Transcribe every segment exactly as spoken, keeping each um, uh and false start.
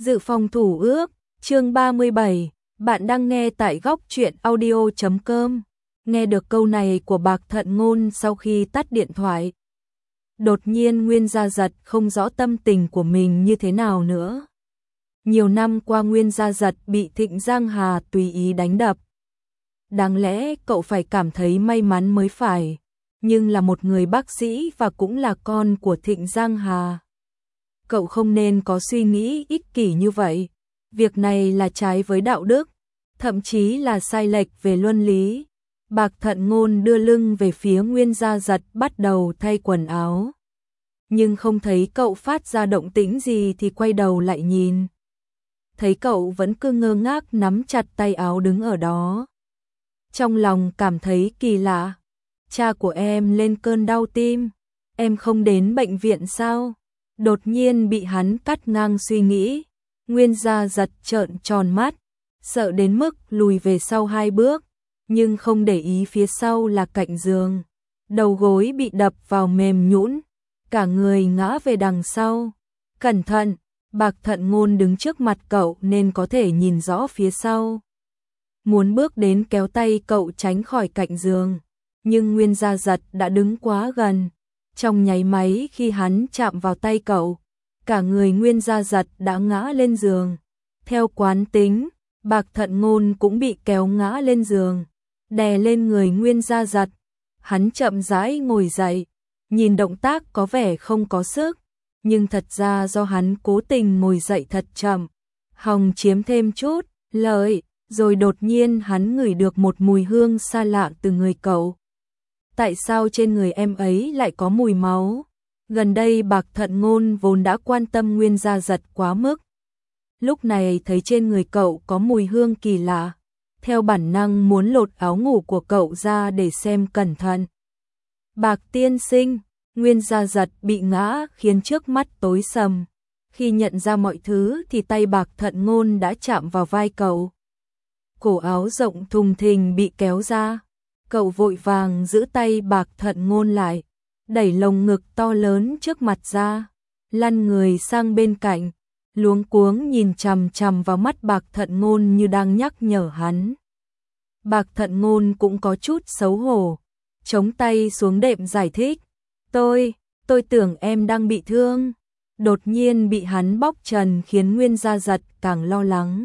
Dự phòng thủ ước, chương ba mươi bảy, bạn đang nghe tại góc truyện audio chấm com. Nghe được câu này của Bạc Thận Ngôn sau khi tắt điện thoại. Đột nhiên Nguyên Gia Giật không rõ tâm tình của mình như thế nào nữa. Nhiều năm qua Nguyên Gia Giật bị Thịnh Giang Hà tùy ý đánh đập. Đáng lẽ cậu phải cảm thấy may mắn mới phải, nhưng là một người bác sĩ và cũng là con của Thịnh Giang Hà. Cậu không nên có suy nghĩ ích kỷ như vậy. Việc này là trái với đạo đức, thậm chí là sai lệch về luân lý. Bạc Thận Ngôn đưa lưng về phía Nguyên Gia Giật bắt đầu thay quần áo. Nhưng không thấy cậu phát ra động tĩnh gì thì quay đầu lại nhìn. Thấy cậu vẫn cứ ngơ ngác nắm chặt tay áo đứng ở đó. Trong lòng cảm thấy kỳ lạ. Cha của em lên cơn đau tim, em không đến bệnh viện sao? Đột nhiên bị hắn cắt ngang suy nghĩ. Nguyên Gia Giật trợn tròn mắt, sợ đến mức lùi về sau hai bước, nhưng không để ý phía sau là cạnh giường. Đầu gối bị đập vào mềm nhũn, cả người ngã về đằng sau. Cẩn thận, Bạc Thận Ngôn đứng trước mặt cậu nên có thể nhìn rõ phía sau. Muốn bước đến kéo tay cậu tránh khỏi cạnh giường, nhưng Nguyên Gia Giật đã đứng quá gần. Trong nháy máy khi hắn chạm vào tay cậu, cả người Nguyên Gia Giật đã ngã lên giường. Theo quán tính, Bạc Thận Ngôn cũng bị kéo ngã lên giường, đè lên người Nguyên Gia Giật. Hắn chậm rãi ngồi dậy, nhìn động tác có vẻ không có sức, nhưng thật ra do hắn cố tình ngồi dậy thật chậm, hòng chiếm thêm chút lợi, rồi đột nhiên hắn ngửi được một mùi hương xa lạ từ người cậu. Tại sao trên người em ấy lại có mùi máu? Gần đây Bạc Thận Ngôn vốn đã quan tâm Nguyên Gia Giật quá mức. Lúc này thấy trên người cậu có mùi hương kỳ lạ, theo bản năng muốn lột áo ngủ của cậu ra để xem cẩn thận. Bạc tiên sinh, Nguyên Gia Giật bị ngã khiến trước mắt tối sầm. Khi nhận ra mọi thứ thì tay Bạc Thận Ngôn đã chạm vào vai cậu. Cổ áo rộng thùng thình bị kéo ra. Cậu vội vàng giữ tay Bạc Thận Ngôn lại, đẩy lồng ngực to lớn trước mặt ra, lăn người sang bên cạnh, luống cuống nhìn chằm chằm vào mắt Bạc Thận Ngôn như đang nhắc nhở hắn. Bạc Thận Ngôn cũng có chút xấu hổ, chống tay xuống đệm giải thích. Tôi, tôi tưởng em đang bị thương. Đột nhiên bị hắn bóc trần khiến Nguyên Gia Giật càng lo lắng.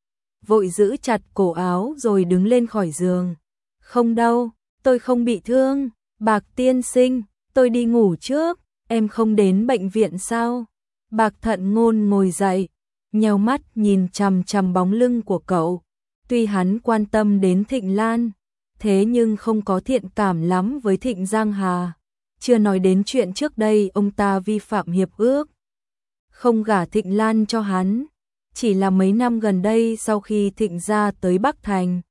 Vội giữ chặt cổ áo rồi đứng lên khỏi giường. Không đâu, tôi không bị thương. Bạc tiên sinh, tôi đi ngủ trước, em không đến bệnh viện sao? Bạc Thận Ngôn ngồi dậy, nheo mắt nhìn chằm chằm bóng lưng của cậu. Tuy hắn quan tâm đến Thịnh Lan, thế nhưng không có thiện cảm lắm với Thịnh Giang Hà. Chưa nói đến chuyện trước đây ông ta vi phạm hiệp ước, không gả Thịnh Lan cho hắn. Chỉ là mấy năm gần đây sau khi Thịnh gia tới Bắc Thành,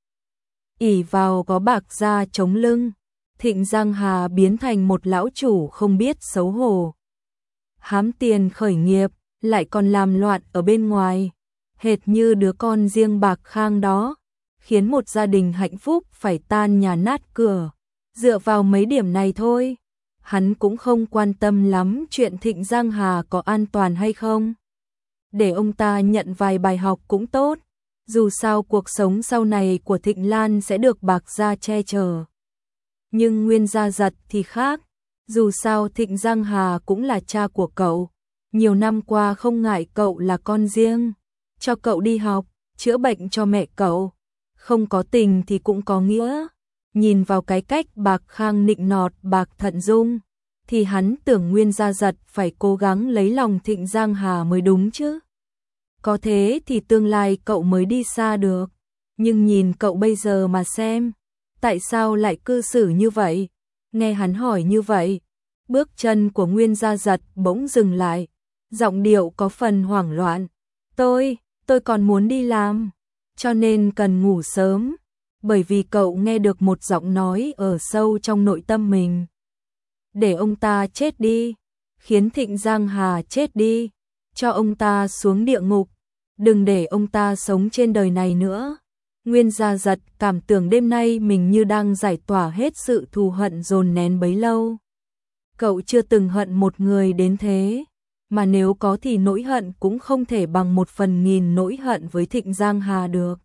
ỷ vào có Bạc gia chống lưng, Thịnh Giang Hà biến thành một lão chủ không biết xấu hổ. Hám tiền khởi nghiệp, lại còn làm loạn ở bên ngoài, hệt như đứa con riêng Bạc Khang đó, khiến một gia đình hạnh phúc phải tan nhà nát cửa. Dựa vào mấy điểm này thôi, hắn cũng không quan tâm lắm chuyện Thịnh Giang Hà có an toàn hay không. Để ông ta nhận vài bài học cũng tốt, dù sao cuộc sống sau này của Thịnh Lan sẽ được Bạc gia che chở. Nhưng Nguyên Gia Giật thì khác, dù sao Thịnh Giang Hà cũng là cha của cậu, nhiều năm qua không ngại cậu là con riêng, cho cậu đi học, chữa bệnh cho mẹ cậu, không có tình thì cũng có nghĩa. Nhìn vào cái cách Bạc Khang nịnh nọt Bạc Thận Dung, thì hắn tưởng Nguyên Gia Giật phải cố gắng lấy lòng Thịnh Giang Hà mới đúng chứ. Có thế thì tương lai cậu mới đi xa được. Nhưng nhìn cậu bây giờ mà xem, tại sao lại cư xử như vậy? Nghe hắn hỏi như vậy, bước chân của Nguyên Gia Giật bỗng dừng lại, giọng điệu có phần hoảng loạn. Tôi, tôi còn muốn đi làm, cho nên cần ngủ sớm. Bởi vì cậu nghe được một giọng nói ở sâu trong nội tâm mình. Để ông ta chết đi, khiến Thịnh Giang Hà chết đi, cho ông ta xuống địa ngục, đừng để ông ta sống trên đời này nữa. Nguyên Gia Giật cảm tưởng đêm nay mình như đang giải tỏa hết sự thù hận dồn nén bấy lâu. Cậu chưa từng hận một người đến thế. mà nếu có thì nỗi hận cũng không thể bằng một phần nghìn nỗi hận với Thịnh Giang Hà được.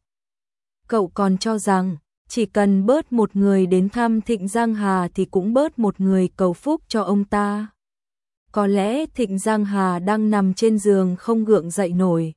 Cậu còn cho rằng, chỉ cần bớt một người đến thăm Thịnh Giang Hà thì cũng bớt một người cầu phúc cho ông ta. Có lẽ Thịnh Giang Hà đang nằm trên giường không gượng dậy nổi.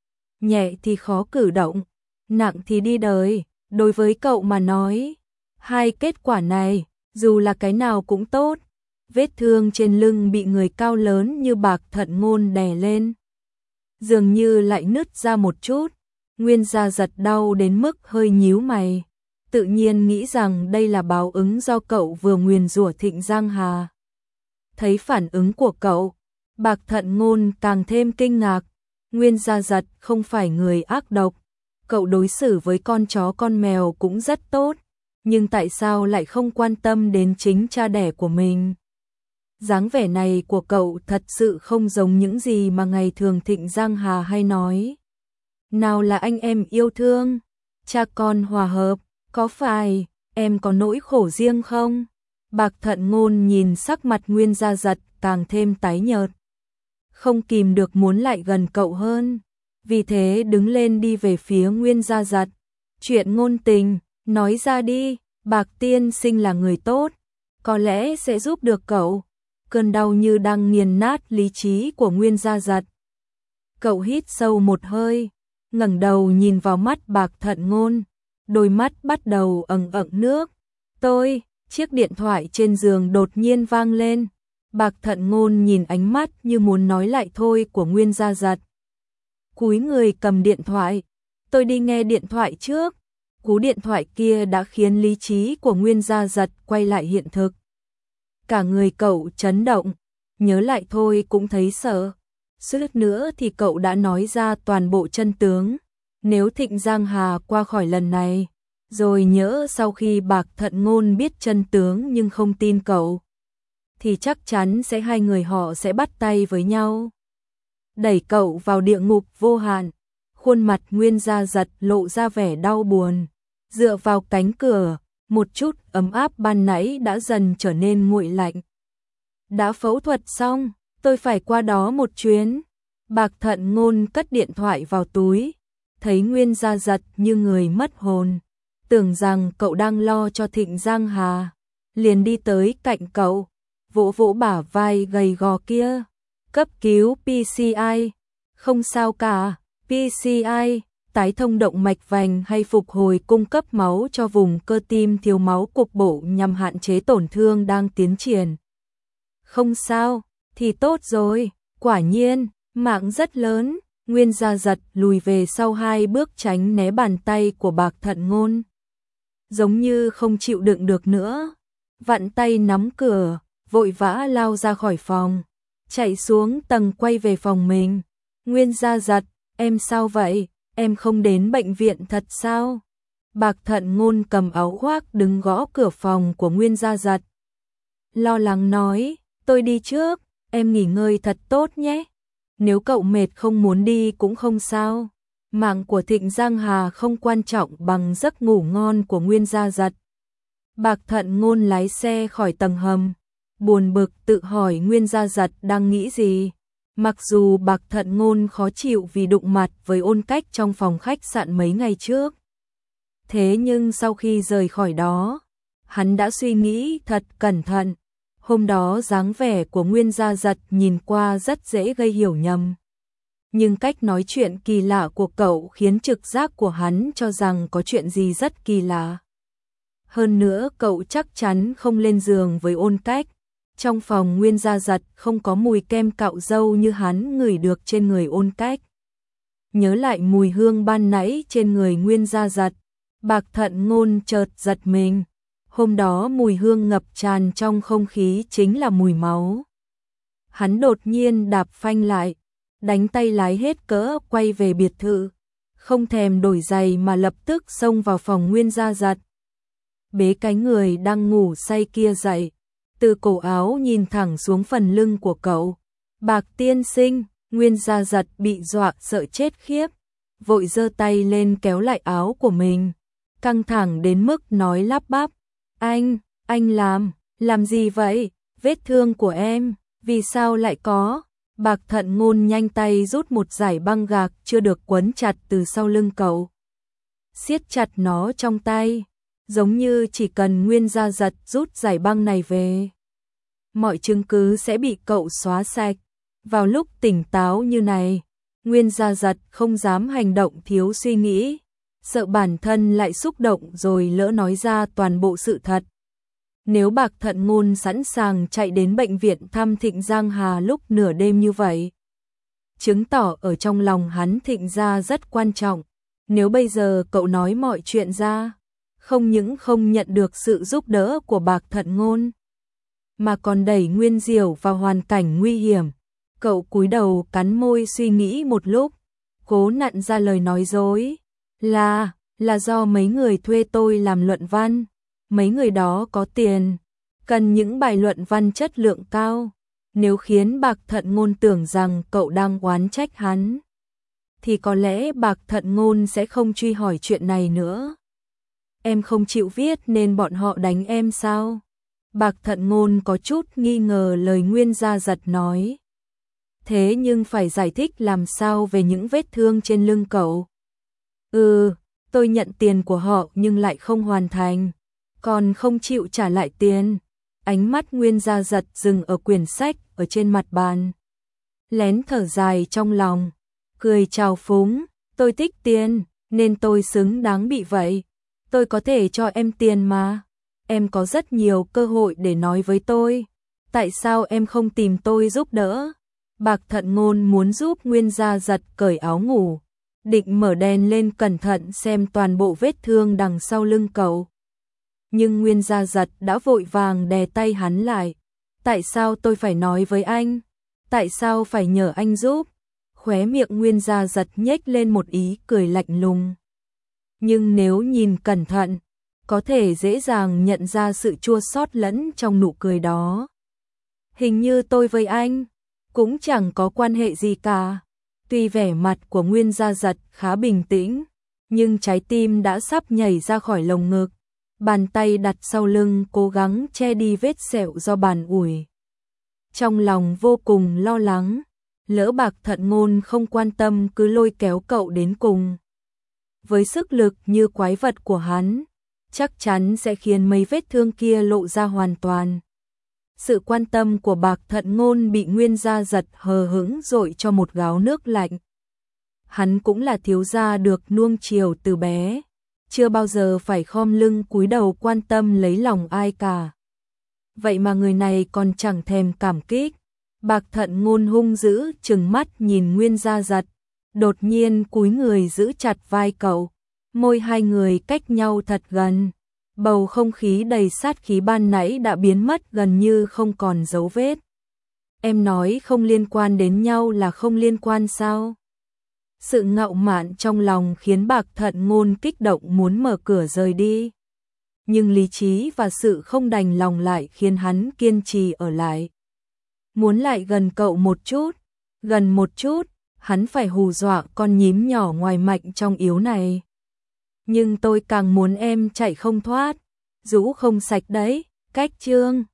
Nhẹ thì khó cử động, nặng thì đi đời. Đối với cậu mà nói, hai kết quả này, dù là cái nào cũng tốt. Vết thương trên lưng bị người cao lớn như Bạc Thận Ngôn đè lên, dường như lại nứt ra một chút. Nguyên Gia Giật đau đến mức hơi nhíu mày, tự nhiên nghĩ rằng đây là báo ứng do cậu vừa nguyền rủa Thịnh Giang Hà. Thấy phản ứng của cậu, Bạc Thận Ngôn càng thêm kinh ngạc. Nguyên Gia Giật không phải người ác độc, cậu đối xử với con chó con mèo cũng rất tốt, nhưng tại sao lại không quan tâm đến chính cha đẻ của mình? Dáng vẻ này của cậu thật sự không giống những gì mà ngày thường Thịnh Giang Hà hay nói. Nào là anh em yêu thương, cha con hòa hợp, có phải em có nỗi khổ riêng không? Bạc Thận Ngôn nhìn sắc mặt Nguyên Gia Giật càng thêm tái nhợt, không kìm được muốn lại gần cậu hơn, vì thế đứng lên đi về phía Nguyên Gia Giật. Chuyện ngôn tình, nói ra đi, Bạc tiên sinh là người tốt, có lẽ sẽ giúp được cậu. Cơn đau như đang nghiền nát lý trí của Nguyên Gia Giật. Cậu hít sâu một hơi, ngẩng đầu nhìn vào mắt Bạc Thận Ngôn, đôi mắt bắt đầu ẩn ẩn nước. Tôi, chiếc điện thoại trên giường đột nhiên vang lên. Bạc Thận Ngôn nhìn ánh mắt như muốn nói lại thôi của Nguyên Gia Giật. Cúi người cầm điện thoại, tôi đi nghe điện thoại trước. Cú điện thoại kia đã khiến lý trí của Nguyên Gia Giật quay lại hiện thực. Cả người cậu chấn động, nhớ lại thôi cũng thấy sợ. Suýt nữa thì cậu đã nói ra toàn bộ chân tướng. Nếu Thịnh Giang Hà qua khỏi lần này, rồi nhớ sau khi Bạc Thận Ngôn biết chân tướng nhưng không tin cậu, thì chắc chắn sẽ hai người họ sẽ bắt tay với nhau, đẩy cậu vào địa ngục vô hạn. Khuôn mặt Nguyên Gia Giật lộ ra vẻ đau buồn, dựa vào cánh cửa, một chút ấm áp ban nãy đã dần trở nên nguội lạnh. Đã phẫu thuật xong, tôi phải qua đó một chuyến. Bạc Thận Ngôn cất điện thoại vào túi, thấy Nguyên Gia Giật như người mất hồn, tưởng rằng cậu đang lo cho Thịnh Giang Hà, liền đi tới cạnh cậu, vỗ vỗ bả vai gầy gò kia. Cấp cứu pê xê i, không sao cả, pê xê i, tái thông động mạch vành hay phục hồi cung cấp máu cho vùng cơ tim thiếu máu cục bộ nhằm hạn chế tổn thương đang tiến triển. Không sao, thì tốt rồi, quả nhiên, mạng rất lớn. Nguyên Gia Giật lùi về sau hai bước tránh né bàn tay của Bạc Thận Ngôn, giống như không chịu đựng được nữa, vặn tay nắm cửa, vội vã lao ra khỏi phòng, chạy xuống tầng quay về phòng mình. Nguyên Gia Giật, em sao vậy? Em không đến bệnh viện thật sao? Bạc Thận Ngôn cầm áo khoác đứng gõ cửa phòng của Nguyên Gia Giật, lo lắng nói, tôi đi trước, em nghỉ ngơi thật tốt nhé. Nếu cậu mệt không muốn đi cũng không sao, mạng của Thịnh Giang Hà không quan trọng bằng giấc ngủ ngon của Nguyên Gia Giật. Bạc Thận Ngôn lái xe khỏi tầng hầm, buồn bực tự hỏi Nguyên Gia Giật đang nghĩ gì. Mặc dù Bạc Thận Ngôn khó chịu vì đụng mặt với Ôn Cách trong phòng khách sạn mấy ngày trước, thế nhưng sau khi rời khỏi đó, hắn đã suy nghĩ thật cẩn thận. Hôm đó dáng vẻ của Nguyên Gia Giật nhìn qua rất dễ gây hiểu nhầm, nhưng cách nói chuyện kỳ lạ của cậu khiến trực giác của hắn cho rằng có chuyện gì rất kỳ lạ. Hơn nữa cậu chắc chắn không lên giường với Ôn Cách. Trong phòng Nguyên Gia Giật không có mùi kem cạo râu như hắn ngửi được trên người Ôn Cách. Nhớ lại mùi hương ban nãy trên người Nguyên Gia Giật, Bạc Thận Ngôn chợt giật mình. Hôm đó mùi hương ngập tràn trong không khí chính là mùi máu. Hắn đột nhiên đạp phanh lại, đánh tay lái hết cỡ quay về biệt thự, không thèm đổi giày mà lập tức xông vào phòng Nguyên Gia Giật. Bế cái người đang ngủ say kia dậy, từ cổ áo nhìn thẳng xuống phần lưng của cậu. Bạc tiên sinh, Nguyên Gia Giật bị dọa sợ chết khiếp, vội giơ tay lên kéo lại áo của mình, căng thẳng đến mức nói lắp bắp. Anh, anh làm, làm gì vậy? Vết thương của em, vì sao lại có? Bạc Thận Ngôn nhanh tay rút một dải băng gạc chưa được quấn chặt từ sau lưng cậu. Siết chặt nó trong tay, giống như chỉ cần Nguyên Gia Giật rút dải băng này về, mọi chứng cứ sẽ bị cậu xóa sạch. Vào lúc tỉnh táo như này, Nguyên Gia Giật không dám hành động thiếu suy nghĩ, sợ bản thân lại xúc động rồi lỡ nói ra toàn bộ sự thật. Nếu Bạc Thận Ngôn sẵn sàng chạy đến bệnh viện thăm Thịnh Giang Hà lúc nửa đêm như vậy, chứng tỏ ở trong lòng hắn Thịnh gia rất quan trọng. Nếu bây giờ cậu nói mọi chuyện ra, không những không nhận được sự giúp đỡ của Bạc Thận Ngôn, mà còn đẩy Nguyên Diểu vào hoàn cảnh nguy hiểm. Cậu cúi đầu cắn môi suy nghĩ một lúc, cố nặn ra lời nói dối. Là, là do mấy người thuê tôi làm luận văn. Mấy người đó có tiền, cần những bài luận văn chất lượng cao. Nếu khiến Bạc Thận Ngôn tưởng rằng cậu đang oán trách hắn, thì có lẽ Bạc Thận Ngôn sẽ không truy hỏi chuyện này nữa. Em không chịu viết nên bọn họ đánh em sao? Bạc Thận Ngôn có chút nghi ngờ lời Nguyên Gia Giật nói. Thế nhưng phải giải thích làm sao về những vết thương trên lưng cậu? Ừ, tôi nhận tiền của họ nhưng lại không hoàn thành, còn không chịu trả lại tiền. Ánh mắt Nguyên Gia Giật dừng ở quyển sách ở trên mặt bàn, lén thở dài trong lòng, cười trào phúng. Tôi thích tiền, nên tôi xứng đáng bị vậy. Tôi có thể cho em tiền mà. Em có rất nhiều cơ hội để nói với tôi. Tại sao em không tìm tôi giúp đỡ? Bạc Thận Ngôn muốn giúp Nguyên Gia Giật cởi áo ngủ, định mở đèn lên cẩn thận xem toàn bộ vết thương đằng sau lưng cậu. Nhưng Nguyên Gia Giật đã vội vàng đè tay hắn lại. Tại sao tôi phải nói với anh? Tại sao phải nhờ anh giúp? Khóe miệng Nguyên Gia Giật nhếch lên một ý cười lạnh lùng. Nhưng nếu nhìn cẩn thận, có thể dễ dàng nhận ra sự chua xót lẫn trong nụ cười đó. Hình như tôi với anh cũng chẳng có quan hệ gì cả. Tuy vẻ mặt của Nguyên Gia Giật khá bình tĩnh, nhưng trái tim đã sắp nhảy ra khỏi lồng ngực. Bàn tay đặt sau lưng cố gắng che đi vết sẹo do bàn ủi. Trong lòng vô cùng lo lắng, lỡ Bạc Thận Ngôn không quan tâm cứ lôi kéo cậu đến cùng. Với sức lực như quái vật của hắn, chắc chắn sẽ khiến mấy vết thương kia lộ ra hoàn toàn. Sự quan tâm của Bạc Thận Ngôn bị Nguyên Gia Giật hờ hững dội cho một gáo nước lạnh. Hắn cũng là thiếu gia được nuông chiều từ bé, chưa bao giờ phải khom lưng cúi đầu quan tâm lấy lòng ai cả. Vậy mà người này còn chẳng thèm cảm kích. Bạc Thận Ngôn hung dữ trừng mắt nhìn Nguyên Gia Giật, đột nhiên cúi người giữ chặt vai cậu, môi hai người cách nhau thật gần. Bầu không khí đầy sát khí ban nãy đã biến mất gần như không còn dấu vết. Em nói không liên quan đến nhau là không liên quan sao? Sự ngạo mạn trong lòng khiến Bạc Thận Ngôn kích động muốn mở cửa rời đi. Nhưng lý trí và sự không đành lòng lại khiến hắn kiên trì ở lại. Muốn lại gần cậu một chút, gần một chút, hắn phải hù dọa con nhím nhỏ ngoài mạnh trong yếu này. Nhưng tôi càng muốn em chạy không thoát, rũ không sạch đấy. Cách chương